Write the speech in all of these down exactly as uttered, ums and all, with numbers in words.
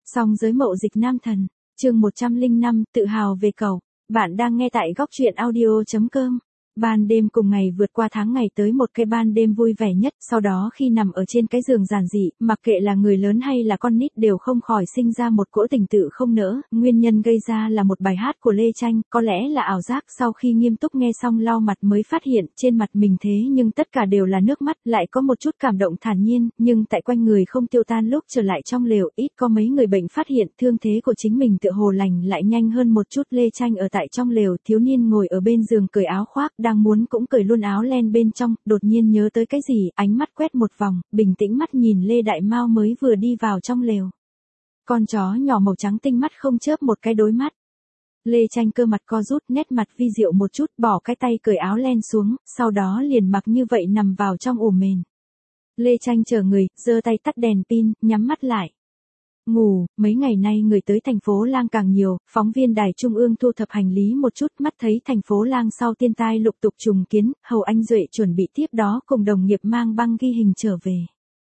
Song giới mậu dịch nam thần, chương một trăm lẻ năm, tự hào về cậu. Bạn đang nghe tại góc truyện audio chấm com. Ban đêm cùng ngày vượt qua tháng ngày tới một cái ban đêm vui vẻ nhất, sau đó khi nằm ở trên cái giường giản dị, mặc kệ là người lớn hay là con nít đều không khỏi sinh ra một cỗ tình tự không nỡ, nguyên nhân gây ra là một bài hát của Lê Tranh, có lẽ là ảo giác. Sau khi nghiêm túc nghe xong lau mặt mới phát hiện trên mặt mình thế nhưng tất cả đều là nước mắt, lại có một chút cảm động thản nhiên, nhưng tại quanh người không tiêu tan. Lúc trở lại trong lều, ít có mấy người bệnh phát hiện thương thế của chính mình tựa hồ lành lại nhanh hơn một chút. Lê Tranh ở tại trong lều, thiếu niên ngồi ở bên giường cởi áo khoác, đang muốn cũng cởi luôn áo len bên trong, đột nhiên nhớ tới cái gì, ánh mắt quét một vòng, bình tĩnh mắt nhìn Lê Đại Mao mới vừa đi vào trong lều. Con chó nhỏ màu trắng tinh mắt không chớp một cái đối mắt. Lê Tranh cơ mặt co rút, nét mặt vi diệu một chút, bỏ cái tay cởi áo len xuống, sau đó liền mặc như vậy nằm vào trong ổ mền. Lê Tranh trở người, giơ tay tắt đèn pin, nhắm mắt lại. Ngủ, mấy ngày nay người tới thành phố Lang càng nhiều, phóng viên đài trung ương thu thập hành lý một chút, mắt thấy thành phố Lang sau thiên tai lục tục trùng kiến, Hầu Anh Duệ chuẩn bị tiếp đó cùng đồng nghiệp mang băng ghi hình trở về.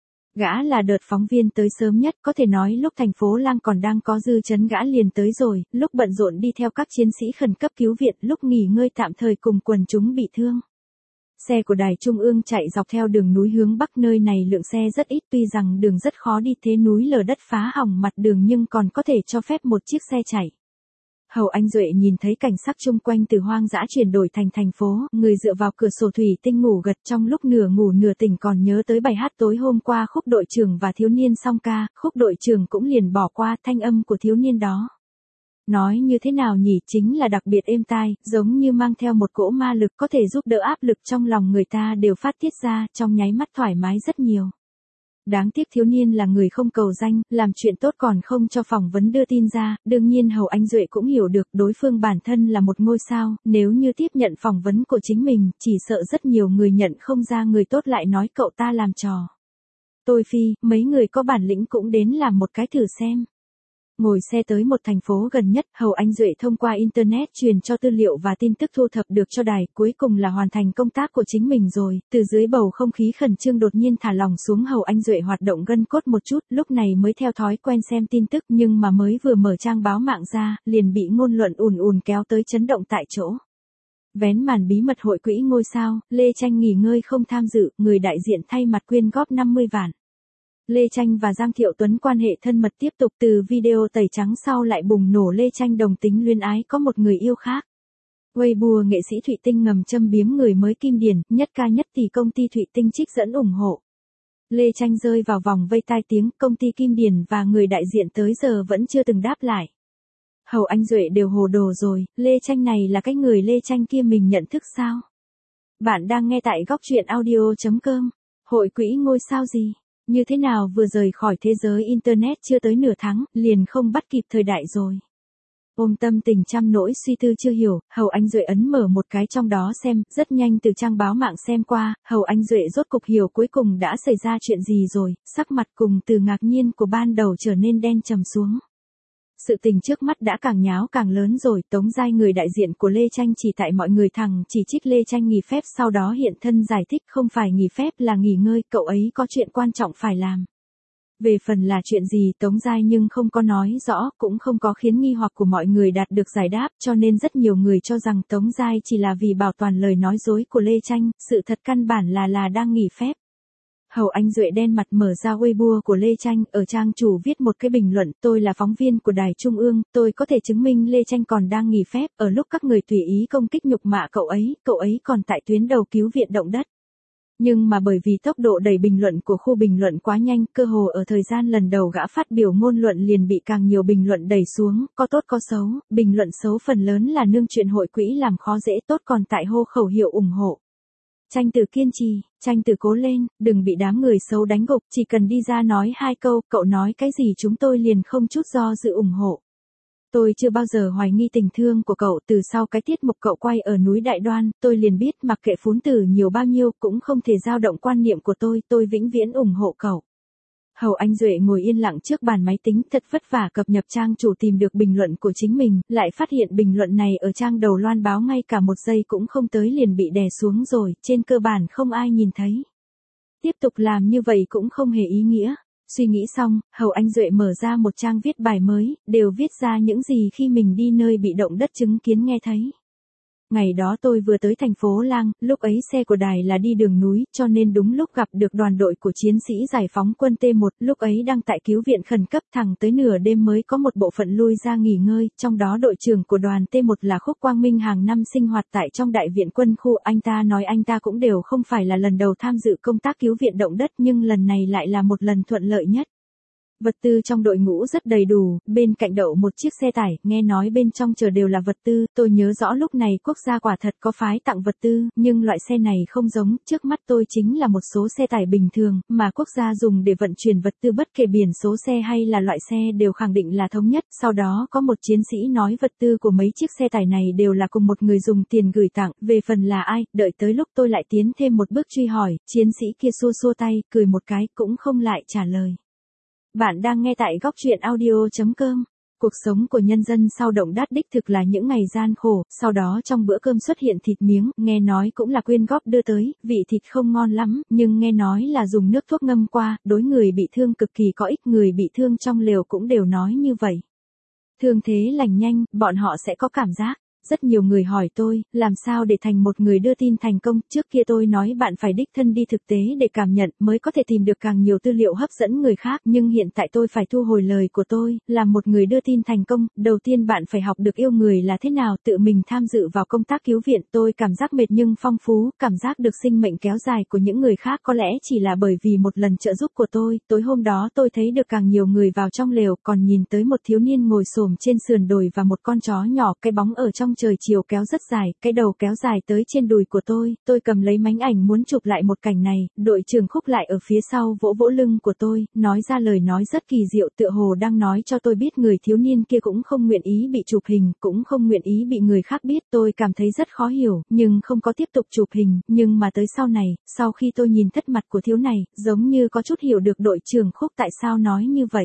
Gã là đợt phóng viên tới sớm nhất, có thể nói lúc thành phố Lang còn đang có dư chấn gã liền tới rồi, lúc bận rộn đi theo các chiến sĩ khẩn cấp cứu viện, lúc nghỉ ngơi tạm thời cùng quần chúng bị thương. Xe của đài trung ương chạy dọc theo đường núi hướng bắc, nơi này lượng xe rất ít, tuy rằng đường rất khó đi, thế núi lở đất phá hỏng mặt đường nhưng còn có thể cho phép một chiếc xe chạy. Hầu Anh Duệ nhìn thấy cảnh sắc chung quanh từ hoang dã chuyển đổi thành thành phố, người dựa vào cửa sổ thủy tinh ngủ gật, trong lúc nửa ngủ nửa tỉnh còn nhớ tới bài hát tối hôm qua khúc đội trưởng và thiếu niên song ca, khúc đội trưởng cũng liền bỏ qua thanh âm của thiếu niên đó. Nói như thế nào nhỉ, chính là đặc biệt êm tai, giống như mang theo một cỗ ma lực có thể giúp đỡ áp lực trong lòng người ta đều phát tiết ra, trong nháy mắt thoải mái rất nhiều. Đáng tiếc thiếu niên là người không cầu danh, làm chuyện tốt còn không cho phỏng vấn đưa tin ra, đương nhiên Hầu Anh Duệ cũng hiểu được đối phương bản thân là một ngôi sao, nếu như tiếp nhận phỏng vấn của chính mình, chỉ sợ rất nhiều người nhận không ra người tốt lại nói cậu ta làm trò. Tôi phi, mấy người có bản lĩnh cũng đến làm một cái thử xem. Ngồi xe tới một thành phố gần nhất, Hầu Anh Duệ thông qua Internet truyền cho tư liệu và tin tức thu thập được cho đài, cuối cùng là hoàn thành công tác của chính mình rồi. Từ dưới bầu không khí khẩn trương đột nhiên thả lỏng xuống, Hầu Anh Duệ hoạt động gân cốt một chút, lúc này mới theo thói quen xem tin tức, nhưng mà mới vừa mở trang báo mạng ra, liền bị ngôn luận ùn ùn kéo tới chấn động tại chỗ. Vén màn bí mật hội quỹ ngôi sao, Lê Tranh nghỉ ngơi không tham dự, người đại diện thay mặt quyên góp năm mươi vạn. Lê Tranh và Giang Thiệu Tuấn quan hệ thân mật tiếp tục, từ video tẩy trắng sau lại bùng nổ Lê Tranh đồng tính luyến ái có một người yêu khác. Weibo nghệ sĩ Thụy Tinh ngầm châm biếm người mới Kim Điển, nhất ca nhất tỷ công ty Thụy Tinh trích dẫn ủng hộ. Lê Tranh rơi vào vòng vây tai tiếng, công ty Kim Điển và người đại diện tới giờ vẫn chưa từng đáp lại. Hầu Anh Duệ đều hồ đồ rồi, Lê Tranh này là cái người Lê Tranh kia mình nhận thức sao? Bạn đang nghe tại góc truyện audio chấm com. Hội quỹ ngôi sao gì? Như thế nào vừa rời khỏi thế giới Internet chưa tới nửa tháng, liền không bắt kịp thời đại rồi. Ôm tâm tình trăm nỗi suy tư chưa hiểu, Hầu Anh Duệ ấn mở một cái trong đó xem, rất nhanh từ trang báo mạng xem qua, Hầu Anh Duệ rốt cục hiểu cuối cùng đã xảy ra chuyện gì rồi, sắc mặt cùng từ ngạc nhiên của ban đầu trở nên đen trầm xuống. Sự tình trước mắt đã càng nháo càng lớn rồi, Tống Giai người đại diện của Lê Tranh chỉ tại mọi người thẳng chỉ trích Lê Tranh nghỉ phép, sau đó hiện thân giải thích không phải nghỉ phép là nghỉ ngơi, cậu ấy có chuyện quan trọng phải làm. Về phần là chuyện gì Tống Giai nhưng không có nói rõ, cũng không có khiến nghi hoặc của mọi người đạt được giải đáp, cho nên rất nhiều người cho rằng Tống Giai chỉ là vì bảo toàn lời nói dối của Lê Tranh, sự thật căn bản là là đang nghỉ phép. Hầu Anh Duệ đen mặt mở ra Weibo của Lê Tranh, ở trang chủ viết một cái bình luận, tôi là phóng viên của đài trung ương, tôi có thể chứng minh Lê Tranh còn đang nghỉ phép, ở lúc các người tùy ý công kích nhục mạ cậu ấy, cậu ấy còn tại tuyến đầu cứu viện động đất. Nhưng mà bởi vì tốc độ đẩy bình luận của khu bình luận quá nhanh, cơ hồ ở thời gian lần đầu gã phát biểu ngôn luận liền bị càng nhiều bình luận đẩy xuống, có tốt có xấu, bình luận xấu phần lớn là nương chuyện hội quỹ làm khó dễ, tốt còn tại hô khẩu hiệu ủng hộ. Tranh Tử kiên trì, Tranh Tử cố lên, đừng bị đám người xấu đánh gục, chỉ cần đi ra nói hai câu, cậu nói cái gì chúng tôi liền không chút do dự ủng hộ. Tôi chưa bao giờ hoài nghi tình thương của cậu, từ sau cái tiết mục cậu quay ở núi Đại Đoan, tôi liền biết mặc kệ phún tử nhiều bao nhiêu cũng không thể dao động quan niệm của tôi, tôi vĩnh viễn ủng hộ cậu. Hầu Anh Duệ ngồi yên lặng trước bàn máy tính, thật vất vả cập nhật trang chủ tìm được bình luận của chính mình, lại phát hiện bình luận này ở trang đầu loan báo ngay cả một giây cũng không tới liền bị đè xuống rồi, trên cơ bản không ai nhìn thấy. Tiếp tục làm như vậy cũng không hề ý nghĩa. Suy nghĩ xong, Hầu Anh Duệ mở ra một trang viết bài mới, đều viết ra những gì khi mình đi nơi bị động đất chứng kiến nghe thấy. Ngày đó tôi vừa tới thành phố Lang, lúc ấy xe của đài là đi đường núi, cho nên đúng lúc gặp được đoàn đội của chiến sĩ giải phóng quân T một, lúc ấy đang tại cứu viện khẩn cấp, thẳng tới nửa đêm mới có một bộ phận lui ra nghỉ ngơi, trong đó đội trưởng của đoàn T một là Khúc Quang Minh hàng năm sinh hoạt tại trong đại viện quân khu, anh ta nói anh ta cũng đều không phải là lần đầu tham dự công tác cứu viện động đất nhưng lần này lại là một lần thuận lợi nhất. Vật tư trong đội ngũ rất đầy đủ, bên cạnh đậu một chiếc xe tải, nghe nói bên trong chờ đều là vật tư, tôi nhớ rõ lúc này quốc gia quả thật có phái tặng vật tư, nhưng loại xe này không giống, trước mắt tôi chính là một số xe tải bình thường, mà quốc gia dùng để vận chuyển vật tư bất kể biển số xe hay là loại xe đều khẳng định là thống nhất, sau đó có một chiến sĩ nói vật tư của mấy chiếc xe tải này đều là cùng một người dùng tiền gửi tặng, về phần là ai, đợi tới lúc tôi lại tiến thêm một bước truy hỏi, chiến sĩ kia xua xua tay, cười một cái, cũng không lại trả lời. Bạn đang nghe tại góc truyện audio.com. Cuộc sống của nhân dân sau động đất đích thực là những ngày gian khổ, sau đó trong bữa cơm xuất hiện thịt miếng, nghe nói cũng là quyên góp đưa tới, vị thịt không ngon lắm, nhưng nghe nói là dùng nước thuốc ngâm qua, đối người bị thương cực kỳ có ích, người bị thương trong lều cũng đều nói như vậy. Thương thế lành nhanh, bọn họ sẽ có cảm giác. Rất nhiều người hỏi tôi, làm sao để thành một người đưa tin thành công, trước kia tôi nói bạn phải đích thân đi thực tế để cảm nhận mới có thể tìm được càng nhiều tư liệu hấp dẫn người khác, nhưng hiện tại tôi phải thu hồi lời của tôi, làm một người đưa tin thành công, đầu tiên bạn phải học được yêu người là thế nào, tự mình tham dự vào công tác cứu viện, tôi cảm giác mệt nhưng phong phú, cảm giác được sinh mệnh kéo dài của những người khác có lẽ chỉ là bởi vì một lần trợ giúp của tôi, tối hôm đó tôi thấy được càng nhiều người vào trong lều, còn nhìn tới một thiếu niên ngồi xổm trên sườn đồi và một con chó nhỏ, cái bóng ở trong trời chiều kéo rất dài, cái đầu kéo dài tới trên đùi của tôi, tôi cầm lấy máy ảnh muốn chụp lại một cảnh này, đội trưởng Khúc lại ở phía sau vỗ vỗ lưng của tôi, nói ra lời nói rất kỳ diệu tựa hồ đang nói cho tôi biết người thiếu niên kia cũng không nguyện ý bị chụp hình, cũng không nguyện ý bị người khác biết, tôi cảm thấy rất khó hiểu, nhưng không có tiếp tục chụp hình, nhưng mà tới sau này, sau khi tôi nhìn thất mặt của thiếu này, giống như có chút hiểu được đội trưởng Khúc tại sao nói như vậy.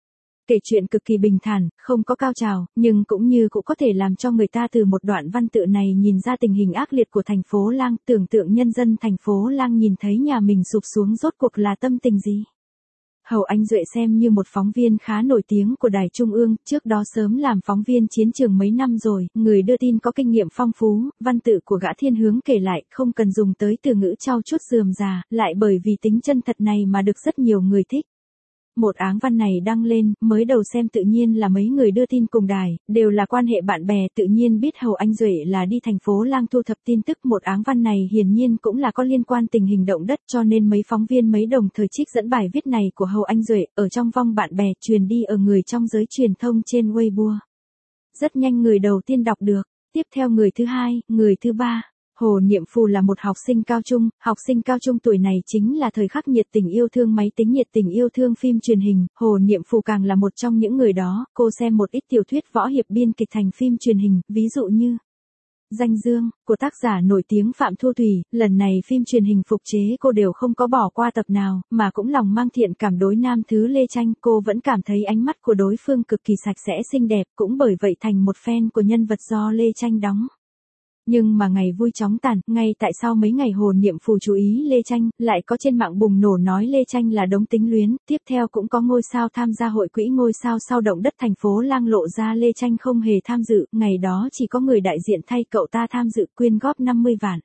Kể chuyện cực kỳ bình thản, không có cao trào, nhưng cũng như cũng có thể làm cho người ta từ một đoạn văn tự này nhìn ra tình hình ác liệt của thành phố Lang, tưởng tượng nhân dân thành phố Lang nhìn thấy nhà mình sụp xuống rốt cuộc là tâm tình gì. Hầu Anh Duệ xem như một phóng viên khá nổi tiếng của Đài Trung ương, trước đó sớm làm phóng viên chiến trường mấy năm rồi, người đưa tin có kinh nghiệm phong phú, văn tự của gã thiên hướng kể lại, không cần dùng tới từ ngữ trau chuốt rườm rà, lại bởi vì tính chân thật này mà được rất nhiều người thích. Một áng văn này đăng lên, mới đầu xem tự nhiên là mấy người đưa tin cùng đài, đều là quan hệ bạn bè, tự nhiên biết Hầu Anh Duệ là đi thành phố Lang thu thập tin tức, một áng văn này hiển nhiên cũng là có liên quan tình hình động đất, cho nên mấy phóng viên mấy đồng thời trích dẫn bài viết này của Hầu Anh Duệ, ở trong vòng bạn bè, truyền đi ở người trong giới truyền thông trên Weibo. Rất nhanh người đầu tiên đọc được, tiếp theo người thứ hai, người thứ ba. Hồ Niệm Phù là một học sinh cao trung, học sinh cao trung tuổi này chính là thời khắc nhiệt tình yêu thương máy tính, nhiệt tình yêu thương phim truyền hình, Hồ Niệm Phù càng là một trong những người đó, cô xem một ít tiểu thuyết võ hiệp biên kịch thành phim truyền hình, ví dụ như Danh Dương, của tác giả nổi tiếng Phạm Thu Thủy, lần này phim truyền hình phục chế cô đều không có bỏ qua tập nào, mà cũng lòng mang thiện cảm đối nam thứ Lê Tranh, cô vẫn cảm thấy ánh mắt của đối phương cực kỳ sạch sẽ xinh đẹp, cũng bởi vậy thành một fan của nhân vật do Lê Tranh đóng. Nhưng mà ngày vui chóng tàn, ngay tại sau mấy ngày Hồ Niệm Phù chú ý Lê Tranh, lại có trên mạng bùng nổ nói Lê Tranh là đống tính luyến, tiếp theo cũng có ngôi sao tham gia hội quỹ ngôi sao sau động đất thành phố Lang lộ ra Lê Tranh không hề tham dự, ngày đó chỉ có người đại diện thay cậu ta tham dự quyên góp năm mươi vạn.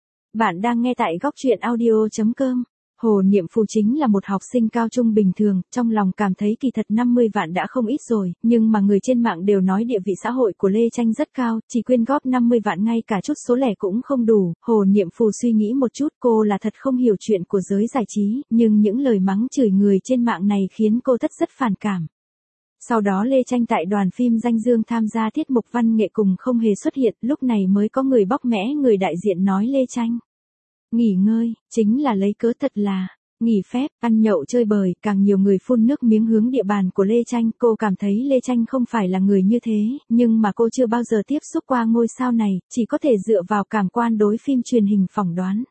Bạn đang nghe tại góc truyện audio.com. Hồ Niệm Phù chính là một học sinh cao trung bình thường, trong lòng cảm thấy kỳ thật năm mươi vạn đã không ít rồi, nhưng mà người trên mạng đều nói địa vị xã hội của Lê Tranh rất cao, chỉ quyên góp năm mươi vạn ngay cả chút số lẻ cũng không đủ. Hồ Niệm Phù suy nghĩ một chút, cô là thật không hiểu chuyện của giới giải trí, nhưng những lời mắng chửi người trên mạng này khiến cô thật rất phản cảm. Sau đó Lê Tranh tại đoàn phim Danh Dương tham gia tiết mục văn nghệ cùng không hề xuất hiện, lúc này mới có người bóc mẽ người đại diện nói Lê Tranh nghỉ ngơi, chính là lấy cớ thật là nghỉ phép, ăn nhậu chơi bời, càng nhiều người phun nước miếng hướng địa bàn của Lê Tranh, cô cảm thấy Lê Tranh không phải là người như thế, nhưng mà cô chưa bao giờ tiếp xúc qua ngôi sao này, chỉ có thể dựa vào cảm quan đối phim truyền hình phỏng đoán.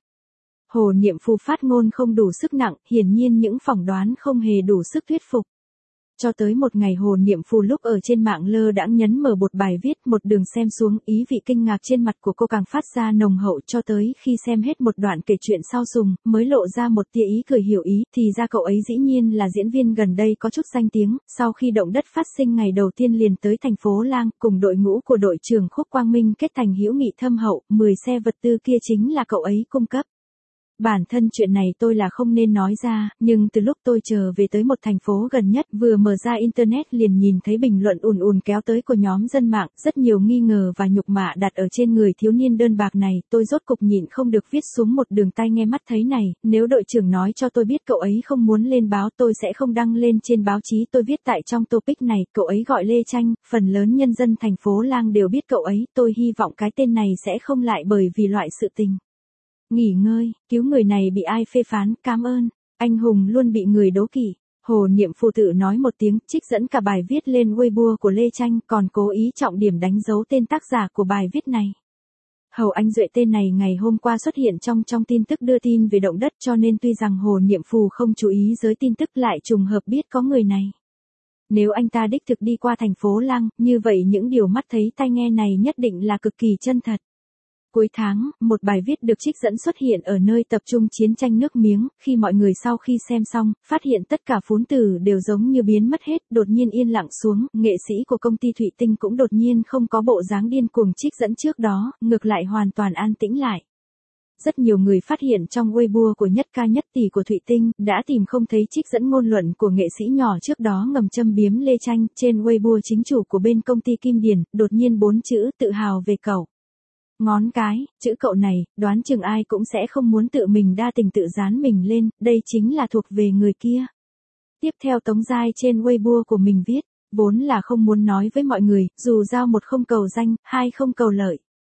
Hồ Niệm Phù phát ngôn không đủ sức nặng, hiển nhiên những phỏng đoán không hề đủ sức thuyết phục. cho tới một ngày Hồ Niệm Phù lúc ở trên mạng lơ đãng nhấn mở một bài viết, một đường xem xuống, ý vị kinh ngạc trên mặt của cô càng phát ra nồng hậu, cho tới khi xem hết một đoạn kể chuyện sau cùng, mới lộ ra một tia ý cười hiểu ý, thì ra cậu ấy dĩ nhiên là diễn viên gần đây có chút danh tiếng, sau khi động đất phát sinh ngày đầu tiên liền tới thành phố Lang, cùng đội ngũ của đội trưởng Khúc Quang Minh kết thành hữu nghị thâm hậu, mười xe vật tư kia chính là cậu ấy cung cấp. Bản thân chuyện này tôi là không nên nói ra, nhưng từ lúc tôi trở về tới một thành phố gần nhất, vừa mở ra internet liền nhìn thấy bình luận ùn ùn kéo tới của nhóm dân mạng, rất nhiều nghi ngờ và nhục mạ đặt ở trên người thiếu niên đơn bạc này, tôi rốt cục nhịn không được viết xuống một đường tai nghe mắt thấy này, nếu đội trưởng nói cho tôi biết cậu ấy không muốn lên báo tôi sẽ không đăng lên trên báo chí, tôi viết tại trong topic này, cậu ấy gọi Lê Tranh, phần lớn nhân dân thành phố Lang đều biết cậu ấy, tôi hy vọng cái tên này sẽ không lại bởi vì loại sự tình nghỉ ngơi, cứu người này bị ai phê phán, cảm ơn, anh hùng luôn bị người đố kỵ. Hồ Niệm Phù tự nói một tiếng, trích dẫn cả bài viết lên Weibo của Lê Tranh, còn cố ý trọng điểm đánh dấu tên tác giả của bài viết này. Hầu Anh Duệ tên này ngày hôm qua xuất hiện trong trong tin tức đưa tin về động đất, cho nên tuy rằng Hồ Niệm Phù không chú ý giới tin tức lại trùng hợp biết có người này. Nếu anh ta đích thực đi qua thành phố Lang, như vậy những điều mắt thấy tai nghe này nhất định là cực kỳ chân thật. Cuối tháng, một bài viết được trích dẫn xuất hiện ở nơi tập trung chiến tranh nước miếng, khi mọi người sau khi xem xong, phát hiện tất cả phún từ đều giống như biến mất hết, đột nhiên yên lặng xuống, nghệ sĩ của công ty Thụy Tinh cũng đột nhiên không có bộ dáng điên cuồng trích dẫn trước đó, ngược lại hoàn toàn an tĩnh lại. Rất nhiều người phát hiện trong Weibo của nhất ca nhất tỷ của Thụy Tinh, đã tìm không thấy trích dẫn ngôn luận của nghệ sĩ nhỏ trước đó ngầm châm biếm Lê Tranh, trên Weibo chính chủ của bên công ty Kim Điền, đột nhiên bốn chữ tự hào về cậu. Ngón cái, chữ cậu này, đoán chừng ai cũng sẽ không muốn tự mình đa tình tự dán mình lên, đây chính là thuộc về người kia. Tiếp theo Tống Giai trên Weibo của mình viết, vốn là không muốn nói với mọi người, dù giao một không cầu danh, hai không cầu lợi.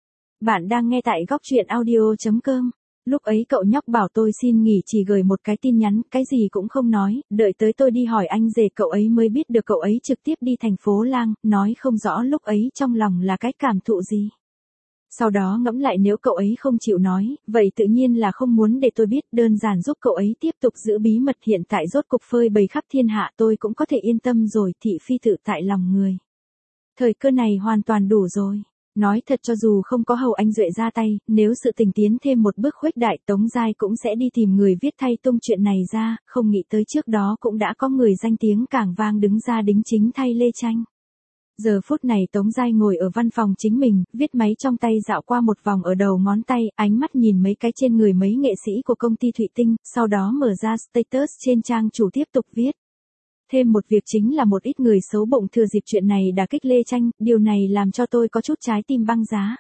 Bạn đang nghe tại góc truyện audio chấm com. Lúc ấy cậu nhóc bảo tôi xin nghỉ chỉ gửi một cái tin nhắn, cái gì cũng không nói, đợi tới tôi đi hỏi anh rể cậu ấy mới biết được cậu ấy trực tiếp đi thành phố Lang, nói không rõ lúc ấy trong lòng là cái cảm thụ gì. Sau đó ngẫm lại nếu cậu ấy không chịu nói, vậy tự nhiên là không muốn để tôi biết, đơn giản giúp cậu ấy tiếp tục giữ bí mật, hiện tại rốt cục phơi bày khắp thiên hạ tôi cũng có thể yên tâm rồi, thị phi tự tại lòng người. Thời cơ này hoàn toàn đủ rồi. Nói thật cho dù không có Hầu Anh Duệ ra tay, nếu sự tình tiến thêm một bước khuếch đại Tống Giai cũng sẽ đi tìm người viết thay tung chuyện này ra, không nghĩ tới trước đó cũng đã có người danh tiếng càng vang đứng ra đính chính thay Lê Tranh. Giờ phút này Tống Giai ngồi ở văn phòng chính mình, viết máy trong tay dạo qua một vòng ở đầu ngón tay, ánh mắt nhìn mấy cái trên người mấy nghệ sĩ của công ty Thụy Tinh, sau đó mở ra status trên trang chủ tiếp tục viết. Thêm một việc chính là một ít người xấu bụng thừa dịp chuyện này đả kích Lê Tranh, điều này làm cho tôi có chút trái tim băng giá.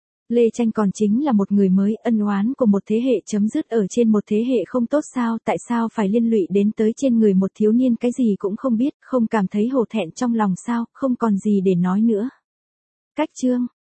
Lê Tranh còn chính là một người mới, ân oán của một thế hệ chấm dứt ở trên một thế hệ không tốt sao, tại sao phải liên lụy đến tới trên người một thiếu niên cái gì cũng không biết, không cảm thấy hổ thẹn trong lòng sao, không còn gì để nói nữa. Cách chương